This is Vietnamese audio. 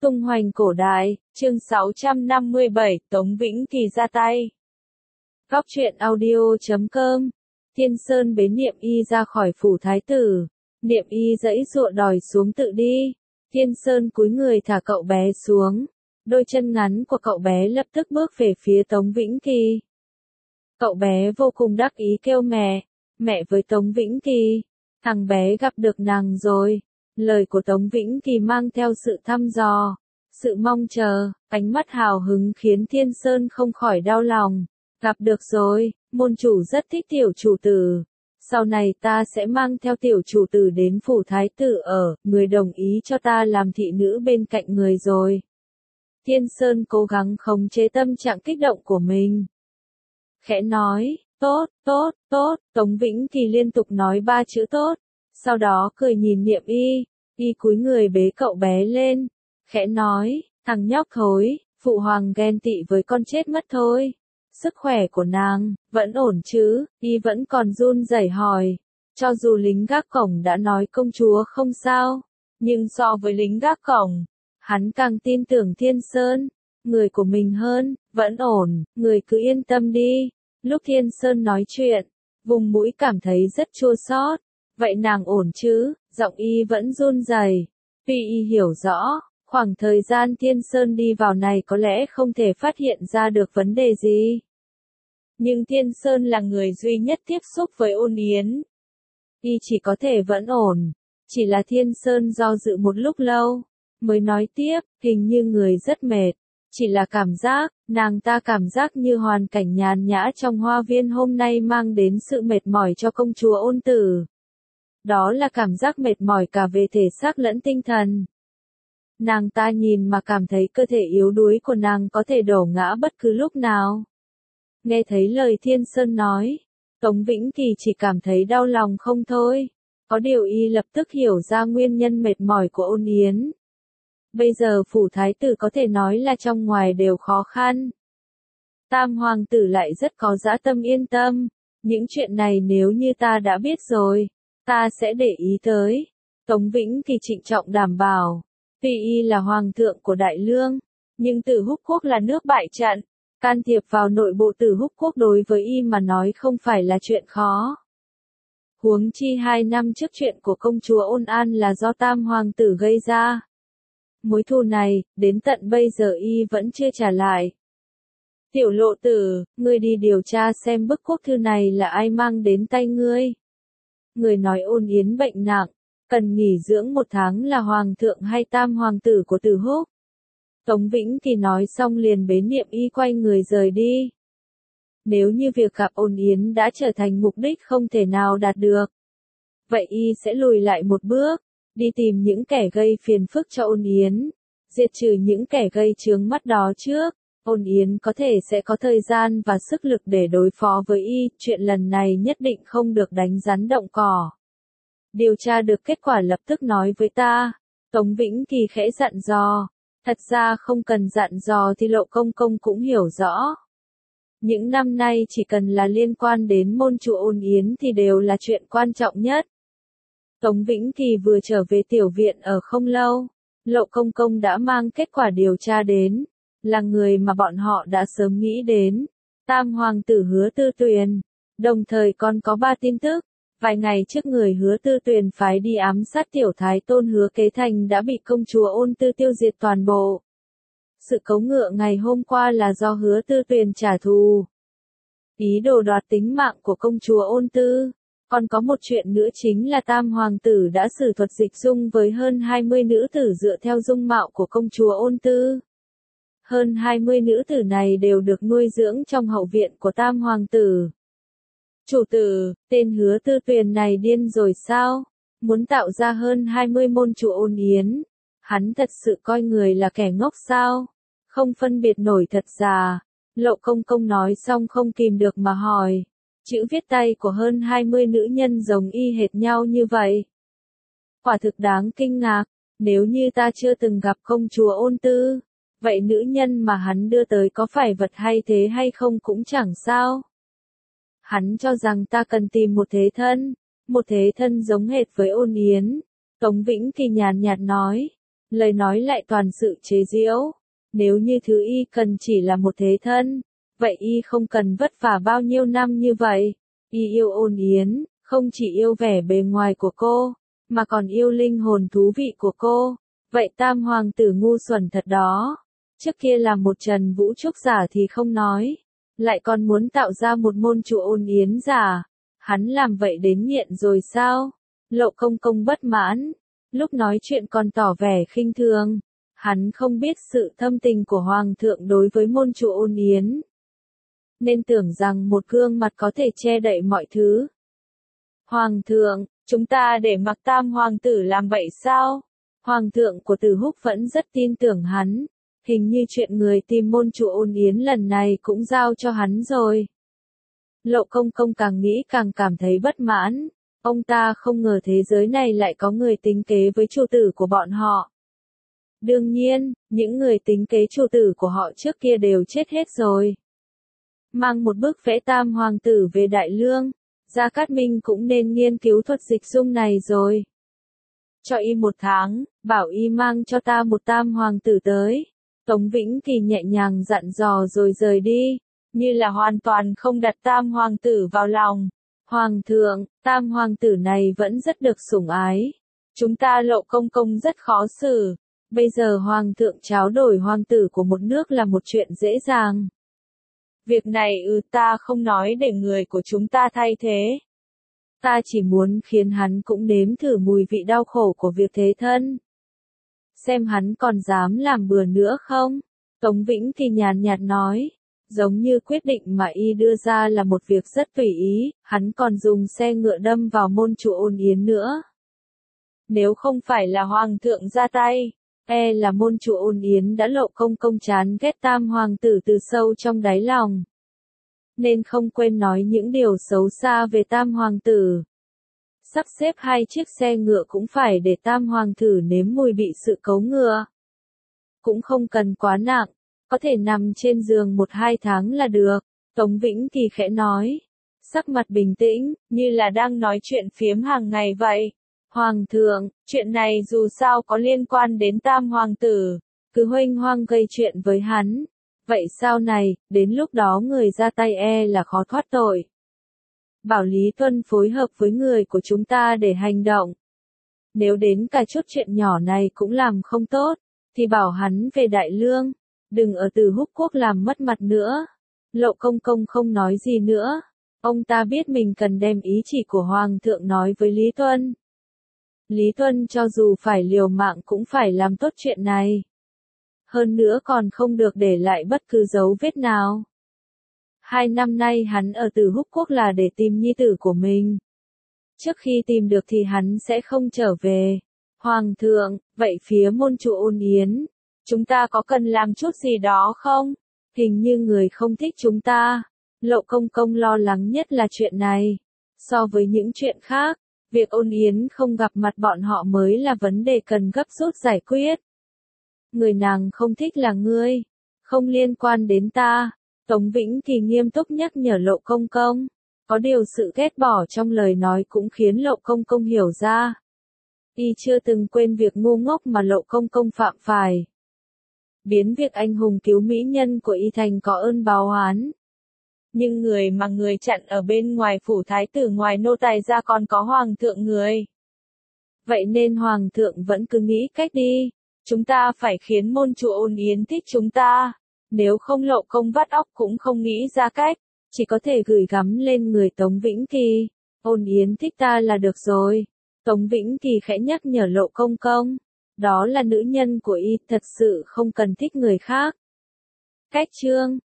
Tung hoành cổ đại, chương 657, Tống Vĩnh Kỳ ra tay. Góc truyện audio.com. Thiên Sơn bế Niệm Y ra khỏi phủ thái tử. Niệm Y giãy giụa đòi xuống tự đi. Thiên Sơn cúi người thả cậu bé xuống. Đôi chân ngắn của cậu bé lập tức bước về phía Tống Vĩnh Kỳ. Cậu bé vô cùng đắc ý kêu mẹ, mẹ với Tống Vĩnh Kỳ. Thằng bé gặp được nàng rồi. Lời của Tống Vĩnh Kỳ mang theo sự thăm dò, sự mong chờ, ánh mắt hào hứng khiến Thiên Sơn không khỏi đau lòng. Gặp được rồi, môn chủ rất thích tiểu chủ tử. Sau này ta sẽ mang theo tiểu chủ tử đến phủ thái tử ở, người đồng ý cho ta làm thị nữ bên cạnh người rồi. Thiên Sơn cố gắng khống chế tâm trạng kích động của mình. Khẽ nói, tốt, tốt, tốt, Tống Vĩnh Kỳ liên tục nói 3 chữ tốt. Sau đó cười nhìn Niệm Y, Y cúi người bế cậu bé lên, khẽ nói, thằng nhóc thối, phụ hoàng ghen tị với con chết mất thôi. Sức khỏe của nàng, vẫn ổn chứ? Y vẫn còn run rẩy hỏi. Cho dù lính gác cổng đã nói công chúa không sao, nhưng so với lính gác cổng, hắn càng tin tưởng Thiên Sơn, người của mình hơn, vẫn ổn, người cứ yên tâm đi. Lúc Thiên Sơn nói chuyện, vùng mũi cảm thấy rất chua xót. Vậy nàng ổn chứ? Giọng Y vẫn run rẩy. Tuy Y hiểu rõ, khoảng thời gian Thiên Sơn đi vào này có lẽ không thể phát hiện ra được vấn đề gì. Nhưng Thiên Sơn là người duy nhất tiếp xúc với Ôn Yến. Y chỉ có thể vẫn ổn. Chỉ là Thiên Sơn do dự một lúc lâu, mới nói tiếp, hình như người rất mệt. Chỉ là cảm giác, nàng ta cảm giác như hoàn cảnh nhàn nhã trong hoa viên hôm nay mang đến sự mệt mỏi cho công chúa Ôn Tử. Đó là cảm giác mệt mỏi cả về thể xác lẫn tinh thần. Nàng ta nhìn mà cảm thấy cơ thể yếu đuối của nàng có thể đổ ngã bất cứ lúc nào. Nghe thấy lời Thiên Sơn nói, Tống Vĩnh Kỳ chỉ cảm thấy đau lòng không thôi. Có điều Y lập tức hiểu ra nguyên nhân mệt mỏi của Ôn Yến. Bây giờ phủ thái tử có thể nói là trong ngoài đều khó khăn. Tam hoàng tử lại rất có dã tâm yên tâm. Những chuyện này nếu như ta đã biết rồi, ta sẽ để ý tới. Tống Vĩnh Kỳ trịnh trọng đảm bảo. Tuy Y là hoàng thượng của Đại Lương, nhưng Tử Húc Quốc là nước bại trận. Can thiệp vào nội bộ Tử Húc Quốc đối với Y mà nói không phải là chuyện khó. Huống chi 2 năm trước chuyện của công chúa Ôn An là do Tam hoàng tử gây ra. Mối thù này, đến tận bây giờ Y vẫn chưa trả lại. Tiểu Lộ Tử, ngươi đi điều tra xem bức quốc thư này là ai mang đến tay ngươi. Người nói Ôn Yến bệnh nặng, cần nghỉ dưỡng 1 tháng là hoàng thượng hay Tam hoàng tử của Tử Húc. Tống Vĩnh Kỳ nói xong liền bế Niệm Y quay người rời đi. Nếu như việc gặp Ôn Yến đã trở thành mục đích không thể nào đạt được, vậy Y sẽ lùi lại một bước, đi tìm những kẻ gây phiền phức cho Ôn Yến, diệt trừ những kẻ gây chướng mắt đó trước. Ôn Yến có thể sẽ có thời gian và sức lực để đối phó với Y, chuyện lần này nhất định không được đánh rắn động cỏ. Điều tra được kết quả lập tức nói với ta. Tống Vĩnh Kỳ khẽ dặn dò. Thật ra không cần dặn dò thì Lộ Công Công cũng hiểu rõ. Những năm nay chỉ cần là liên quan đến môn chủ Ôn Yến thì đều là chuyện quan trọng nhất. Tống Vĩnh Kỳ vừa trở về tiểu viện ở không lâu, Lộ Công Công đã mang kết quả điều tra đến. Là người mà bọn họ đã sớm nghĩ đến. Tam hoàng tử Hứa Tư Tuyền. Đồng thời còn có 3 tin tức. Vài ngày trước người Hứa Tư Tuyền phái đi ám sát tiểu thái tôn Hứa Kế Thành đã bị công chúa Ôn Tư tiêu diệt toàn bộ. Sự cấu ngựa ngày hôm qua là do Hứa Tư Tuyền trả thù. Ý đồ đoạt tính mạng của công chúa Ôn Tư. Còn có một chuyện nữa chính là Tam hoàng tử đã sử thuật dịch dung với hơn 20 nữ tử dựa theo dung mạo của công chúa Ôn Tư. Hơn 20 nữ tử này đều được nuôi dưỡng trong hậu viện của Tam hoàng tử. Chủ tử, tên Hứa Tư Tuyền này điên rồi sao? Muốn tạo ra hơn 20 môn chủ Ôn Yến. Hắn thật sự coi người là kẻ ngốc sao? Không phân biệt nổi thật giả. Lộ Công Công nói xong không kìm được mà hỏi. Chữ viết tay của hơn 20 nữ nhân giống y hệt nhau như vậy. Quả thực đáng kinh ngạc. Nếu như ta chưa từng gặp công chúa Ôn Tư, vậy nữ nhân mà hắn đưa tới có phải vật hay thế hay không cũng chẳng sao. Hắn cho rằng ta cần tìm một thế thân giống hệt với Ôn Yến. Tống Vĩnh Kỳ nhàn nhạt nói. lời nói lại toàn sự chế giễu. Nếu như thứ y cần chỉ là một thế thân, vậy y không cần vất vả bao nhiêu năm như vậy. Y yêu Ôn Yến, không chỉ yêu vẻ bề ngoài của cô, mà còn yêu linh hồn thú vị của cô. Vậy tam hoàng tử ngu xuẩn thật đó. Trước kia là một Trần Vũ Trúc giả thì không nói, lại còn muốn tạo ra một môn chủ Ôn Yến giả. Hắn làm vậy đến nghiện rồi sao? Lộ Công Công bất mãn, lúc nói chuyện còn tỏ vẻ khinh thường. Hắn không biết sự thâm tình của Hoàng thượng đối với môn chủ Ôn Yến, nên tưởng rằng một gương mặt có thể che đậy mọi thứ. Hoàng thượng, chúng ta để mặc tam hoàng tử làm vậy sao? Hoàng thượng của Từ Húc vẫn rất tin tưởng hắn. Hình như chuyện người tìm môn chủ Ôn Yến lần này cũng giao cho hắn rồi. Lộ Công Công càng nghĩ càng cảm thấy bất mãn. Ông ta không ngờ thế giới này lại có người tính kế với chủ tử của bọn họ. Đương nhiên, những người tính kế chủ tử của họ trước kia đều chết hết rồi. Mang một bức vẽ tam hoàng tử về Đại Lương, Gia Cát Minh cũng nên nghiên cứu thuật dịch dung này rồi. Cho y 1 tháng, bảo y mang cho ta một tam hoàng tử tới. Tống Vĩnh Kỳ nhẹ nhàng dặn dò rồi rời đi, như là hoàn toàn không đặt tam hoàng tử vào lòng. Hoàng thượng, tam hoàng tử này vẫn rất được sủng ái. Chúng ta Lộ Công Công rất khó xử. Bây giờ hoàng thượng tráo đổi hoàng tử của một nước là một chuyện dễ dàng. Việc này ta không nói để người của chúng ta thay thế. Ta chỉ muốn khiến hắn cũng nếm thử mùi vị đau khổ của việc thế thân. Xem hắn còn dám làm bừa nữa không? Tống Vĩnh Kỳ nhàn nhạt nói. Giống như quyết định mà y đưa ra là một việc rất tùy ý, hắn còn dùng xe ngựa đâm vào môn chủ Ôn Yến nữa. Nếu không phải là hoàng thượng ra tay, là môn chủ Ôn Yến đã Lộ Công Công chán ghét tam hoàng tử từ sâu trong đáy lòng. Nên không quên nói những điều xấu xa về tam hoàng tử. Sắp xếp 2 chiếc xe ngựa cũng phải để tam hoàng tử nếm mùi bị sự cấu ngựa. Cũng không cần quá nặng, có thể nằm trên giường 1-2 tháng là được. Tống Vĩnh Kỳ khẽ nói, sắc mặt bình tĩnh, như là đang nói chuyện phiếm hàng ngày vậy. Hoàng thượng, chuyện này dù sao có liên quan đến tam hoàng tử, cứ huênh hoang gây chuyện với hắn. Vậy sau này, đến lúc đó người ra tay là khó thoát tội. Bảo Lý Tuân phối hợp với người của chúng ta để hành động. Nếu đến cả chút chuyện nhỏ này cũng làm không tốt, thì bảo hắn về Đại Lương, đừng ở Từ Húc Quốc làm mất mặt nữa. Lộ Công Công không nói gì nữa. Ông ta biết mình cần đem ý chỉ của Hoàng thượng nói với Lý Tuân. Lý Tuân cho dù phải liều mạng cũng phải làm tốt chuyện này. Hơn nữa còn không được để lại bất cứ dấu vết nào. 2 năm nay hắn ở Từ Húc Quốc là để tìm nhi tử của mình. Trước khi tìm được thì hắn sẽ không trở về. Hoàng thượng, vậy phía môn chủ Ôn Yến, chúng ta có cần làm chút gì đó không? Hình như người không thích chúng ta. Lộ Công Công lo lắng nhất là chuyện này. So với những chuyện khác, việc Ôn Yến không gặp mặt bọn họ mới là vấn đề cần gấp rút giải quyết. Người nàng không thích là ngươi, không liên quan đến ta. Tống Vĩnh Kỳ nghiêm túc nhắc nhở Lộ Công Công. Có điều sự ghét bỏ trong lời nói cũng khiến Lộ Công Công hiểu ra. Y chưa từng quên việc ngu ngốc mà Lộ Công Công phạm phải. Biến việc anh hùng cứu mỹ nhân của Y thành có ơn báo oán. Nhưng người mà người chặn ở bên ngoài phủ thái tử ngoài nô tài ra còn có hoàng thượng người. Vậy nên hoàng thượng vẫn cứ nghĩ cách đi. Chúng ta phải khiến môn chủ Ôn Yến thích chúng ta. Nếu không Lộ Công vắt óc cũng không nghĩ ra cách. Chỉ có thể gửi gắm lên người Tống Vĩnh Kỳ. Ôn Yến thích ta là được rồi. Tống Vĩnh Kỳ khẽ nhắc nhở Lộ Công Công. Đó là nữ nhân của Y, thật sự không cần thích người khác. Cách chương